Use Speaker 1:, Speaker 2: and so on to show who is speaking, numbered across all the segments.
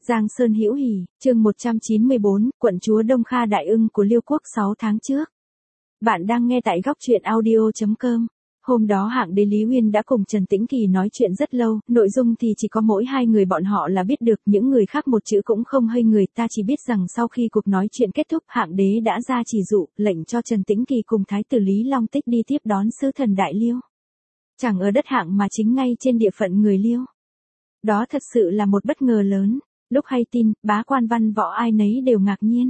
Speaker 1: Giang Sơn Hữu Hỉ, chương 194, quận chúa Đông Kha Đại Ưng của Liêu Quốc 6 tháng trước. Bạn đang nghe tại góc truyện audio.com. Hôm đó hạng đế Lý Uyên đã cùng Trần Tĩnh Kỳ nói chuyện rất lâu, nội dung thì chỉ có mỗi hai người bọn họ là biết được, những người khác một chữ cũng không hơi người, ta chỉ biết rằng sau khi cuộc nói chuyện kết thúc, hạng đế đã ra chỉ dụ, lệnh cho Trần Tĩnh Kỳ cùng Thái tử Lý Long Tích đi tiếp đón sứ thần Đại Liêu. Chẳng ở đất hạng mà chính ngay trên địa phận người Liêu. Đó thật sự là một bất ngờ lớn. Lúc hay tin, bá quan văn võ ai nấy đều ngạc nhiên.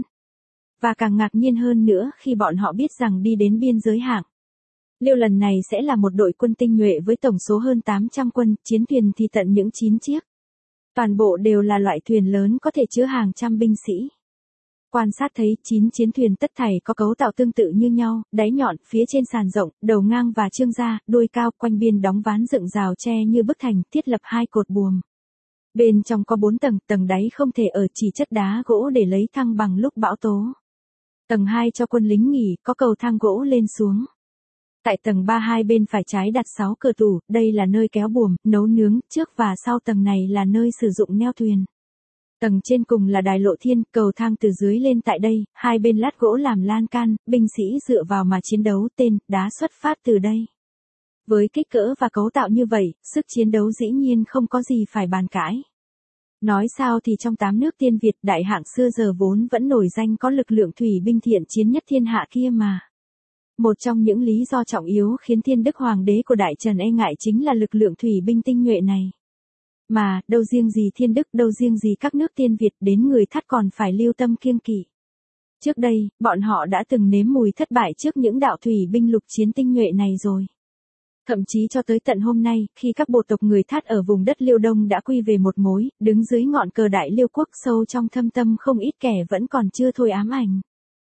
Speaker 1: Và càng ngạc nhiên hơn nữa khi bọn họ biết rằng đi đến biên giới hạng Liêu lần này sẽ là một đội quân tinh nhuệ với tổng số hơn 800 quân, chiến thuyền thì tận những 9 chiếc. Toàn bộ đều là loại thuyền lớn có thể chứa hàng trăm binh sĩ. Quan sát thấy 9 chiến thuyền tất thảy có cấu tạo tương tự như nhau, đáy nhọn, phía trên sàn rộng, đầu ngang và trương ra, đuôi cao, quanh biên đóng ván dựng rào tre như bức thành, thiết lập 2 cột buồm. Bên trong có 4 tầng, tầng đáy không thể ở, chỉ chất đá gỗ để lấy thăng bằng lúc bão tố. Tầng 2 cho quân lính nghỉ, có cầu thang gỗ lên xuống. Tại tầng 3 hai bên phải trái đặt 6 cửa tủ, đây là nơi kéo buồm, nấu nướng, trước và sau tầng này là nơi sử dụng neo thuyền. Tầng trên cùng là đài lộ thiên, cầu thang từ dưới lên tại đây, hai bên lát gỗ làm lan can, binh sĩ dựa vào mà chiến đấu, tên, đá xuất phát từ đây. Với kích cỡ và cấu tạo như vậy, sức chiến đấu dĩ nhiên không có gì phải bàn cãi. Nói sao thì trong 8 nước tiên Việt, đại hạng xưa giờ vốn vẫn nổi danh có lực lượng thủy binh thiện chiến nhất thiên hạ kia mà. Một trong những lý do trọng yếu khiến Thiên Đức Hoàng đế của Đại Trần e ngại chính là lực lượng thủy binh tinh nhuệ này. Mà, đâu riêng gì Thiên Đức, đâu riêng gì các nước tiên Việt, đến người Thắt còn phải lưu tâm kiêng kỵ. Trước đây, bọn họ đã từng nếm mùi thất bại trước những đạo thủy binh lục chiến tinh nhuệ này rồi. Thậm chí cho tới tận hôm nay, khi các bộ tộc người Thát ở vùng đất Liêu Đông đã quy về một mối, đứng dưới ngọn cờ Đại Liêu Quốc, sâu trong thâm tâm không ít kẻ vẫn còn chưa thôi ám ảnh.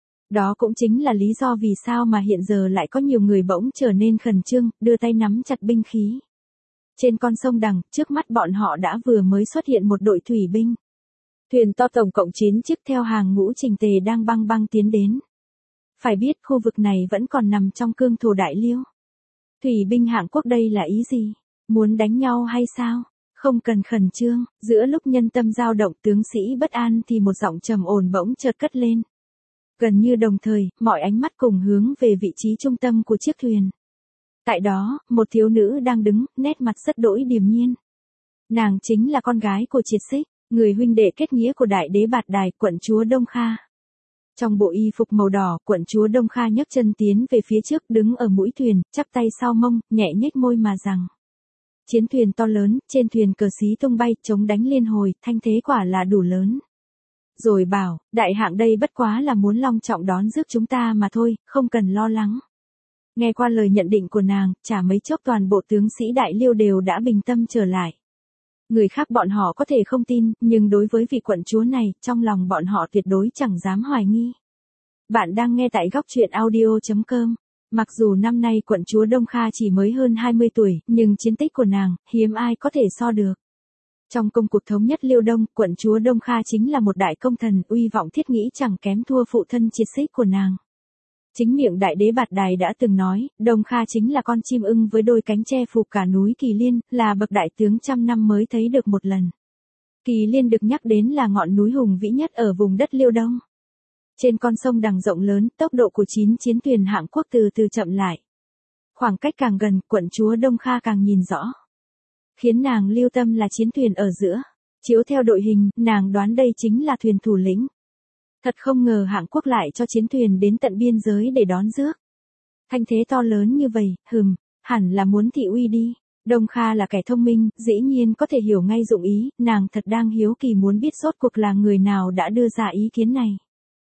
Speaker 1: Đó cũng chính là lý do vì sao mà hiện giờ lại có nhiều người bỗng trở nên khẩn trương, đưa tay nắm chặt binh khí. Trên con sông Đằng, trước mắt bọn họ đã vừa mới xuất hiện một đội thủy binh. Thuyền to tổng cộng 9 chiếc theo hàng ngũ chỉnh tề đang băng băng tiến đến. Phải biết khu vực này vẫn còn nằm trong cương thổ Đại Liêu. Thủy binh hạng quốc đây là ý gì? Muốn đánh nhau hay sao? Không cần khẩn trương, giữa lúc nhân tâm dao động tướng sĩ bất an thì một giọng trầm ổn bỗng chợt cất lên. Gần như đồng thời, mọi ánh mắt cùng hướng về vị trí trung tâm của chiếc thuyền. Tại đó, một thiếu nữ đang đứng, nét mặt rất đỗi điềm nhiên. Nàng chính là con gái của Triệt Xích, người huynh đệ kết nghĩa của Đại đế Bạt Đài, quận chúa Đông Kha. Trong bộ y phục màu đỏ, quận chúa Đông Kha nhấc chân tiến về phía trước, đứng ở mũi thuyền, chắp tay sau mông, nhẹ nhếch môi mà rằng. Chiến thuyền to lớn, trên thuyền cờ xí tung bay, chống đánh liên hồi, thanh thế quả là đủ lớn. Rồi bảo, đại hạng đây bất quá là muốn long trọng đón rước chúng ta mà thôi, không cần lo lắng. Nghe qua lời nhận định của nàng, chả mấy chốc toàn bộ tướng sĩ Đại Liêu đều đã bình tâm trở lại. Người khác bọn họ có thể không tin, nhưng đối với vị quận chúa này, trong lòng bọn họ tuyệt đối chẳng dám hoài nghi. Bạn đang nghe tại góc truyện audio.com. Mặc dù năm nay quận chúa Đông Kha chỉ mới hơn 20 tuổi, nhưng chiến tích của nàng, hiếm ai có thể so được. Trong công cuộc thống nhất Liêu Đông, quận chúa Đông Kha chính là một đại công thần, uy vọng thiết nghĩ chẳng kém thua phụ thân Triệt Xích của nàng. Chính miệng Đại đế Bạt Đài đã từng nói, Đông Kha chính là con chim ưng với đôi cánh che phủ cả núi Kỳ Liên, là bậc đại tướng trăm năm mới thấy được một lần. Kỳ Liên được nhắc đến là ngọn núi hùng vĩ nhất ở vùng đất Liêu Đông. Trên con sông Đằng rộng lớn, tốc độ của 9 chiến thuyền hạng quốc từ từ chậm lại. Khoảng cách càng gần, quận chúa Đông Kha càng nhìn rõ. Khiến nàng lưu tâm là chiến thuyền ở giữa. Chiếu theo đội hình, nàng đoán đây chính là thuyền thủ lĩnh. Thật không ngờ hạng quốc lại cho chiến thuyền đến tận biên giới để đón rước. Thanh thế to lớn như vậy, hẳn là muốn thị uy đi. Đông Kha là kẻ thông minh, dĩ nhiên có thể hiểu ngay dụng ý, nàng thật đang hiếu kỳ muốn biết rốt cuộc là người nào đã đưa ra ý kiến này.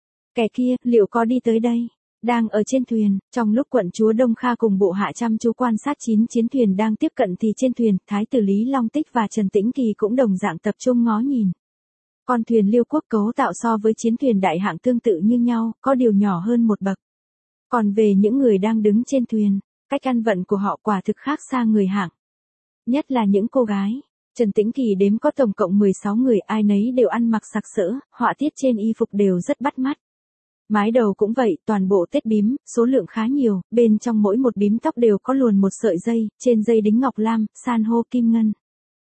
Speaker 1: Kẻ kia, liệu có đi tới đây? Đang ở trên thuyền, trong lúc quận chúa Đông Kha cùng bộ hạ chăm chú quan sát 9 chiến thuyền đang tiếp cận thì trên thuyền, Thái tử Lý Long Tích và Trần Tĩnh Kỳ cũng đồng dạng tập trung ngó nhìn. Con thuyền Liêu Quốc cấu tạo so với chiến thuyền đại hạng tương tự như nhau, có điều nhỏ hơn một bậc. Còn về những người đang đứng trên thuyền, cách ăn vận của họ quả thực khác xa người hạng. Nhất là những cô gái. Trần Tĩnh Kỳ đếm có tổng cộng 16 người, ai nấy đều ăn mặc sặc sỡ, họa tiết trên y phục đều rất bắt mắt. Mái đầu cũng vậy, toàn bộ tết bím, số lượng khá nhiều, bên trong mỗi một bím tóc đều có luồn một sợi dây, trên dây đính ngọc lam, san hô kim ngân.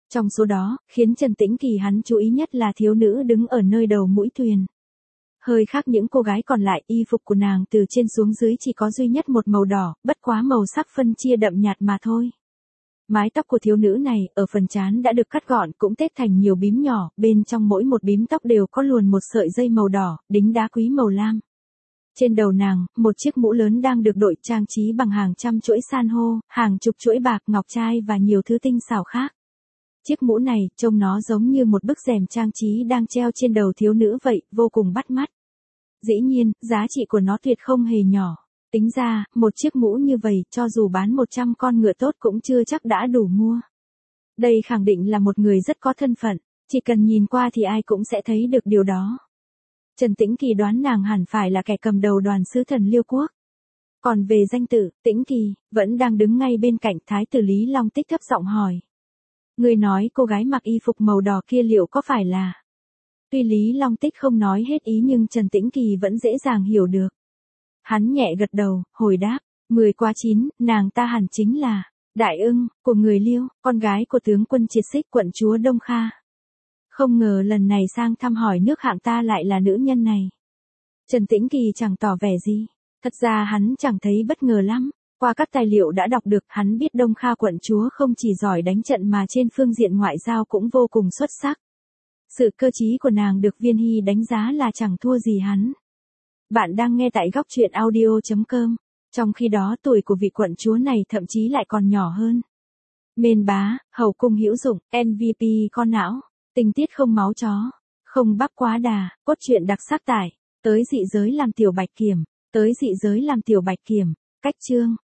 Speaker 1: Trong số đó, khiến Trần Tĩnh Kỳ hắn chú ý nhất là thiếu nữ đứng ở nơi đầu mũi thuyền. Hơi khác những cô gái còn lại, y phục của nàng từ trên xuống dưới chỉ có duy nhất một màu đỏ, bất quá màu sắc phân chia đậm nhạt mà thôi. Mái tóc của thiếu nữ này, ở phần trán đã được cắt gọn cũng tết thành nhiều bím nhỏ, bên trong mỗi một bím tóc đều có luồn một sợi dây màu đỏ, đính đá quý màu lam. Trên đầu nàng, một chiếc mũ lớn đang được đội trang trí bằng hàng trăm chuỗi san hô, hàng chục chuỗi bạc ngọc trai và nhiều thứ tinh xảo khác. Chiếc mũ này, trông nó giống như một bức rèm trang trí đang treo trên đầu thiếu nữ vậy, vô cùng bắt mắt. Dĩ nhiên, giá trị của nó tuyệt không hề nhỏ. Tính ra, một chiếc mũ như vậy, cho dù bán 100 con ngựa tốt cũng chưa chắc đã đủ mua. Đây khẳng định là một người rất có thân phận, chỉ cần nhìn qua thì ai cũng sẽ thấy được điều đó. Trần Tĩnh Kỳ đoán nàng hẳn phải là kẻ cầm đầu đoàn sứ thần Liêu Quốc. Còn về danh tự, Tĩnh Kỳ, vẫn đang đứng ngay bên cạnh Thái tử Lý Long Tích thấp giọng hỏi. Người nói cô gái mặc y phục màu đỏ kia liệu có phải là... Tuy Lý Long Tích không nói hết ý nhưng Trần Tĩnh Kỳ vẫn dễ dàng hiểu được. Hắn nhẹ gật đầu, hồi đáp, 10/9, nàng ta hẳn chính là Đại Ưng, của người Liêu, con gái của tướng quân Triệt Xích quận chúa Đông Kha. Không ngờ lần này sang thăm hỏi nước Hạng ta lại là nữ nhân này. Trần Tĩnh Kỳ chẳng tỏ vẻ gì. Thật ra hắn chẳng thấy bất ngờ lắm. Qua các tài liệu đã đọc được, hắn biết Đông Kha quận chúa không chỉ giỏi đánh trận mà trên phương diện ngoại giao cũng vô cùng xuất sắc. Sự cơ trí của nàng được Viên Hy đánh giá là chẳng thua gì hắn. Bạn đang nghe tại góc truyện audio.com. Trong khi đó tuổi của vị quận chúa này thậm chí lại còn nhỏ hơn. Mên bá, hậu cung hữu dụng, MVP con não, tình tiết không máu chó, không bắp quá đà, cốt truyện đặc sắc tải, tới dị giới làm tiểu bạch kiểm, cách chương.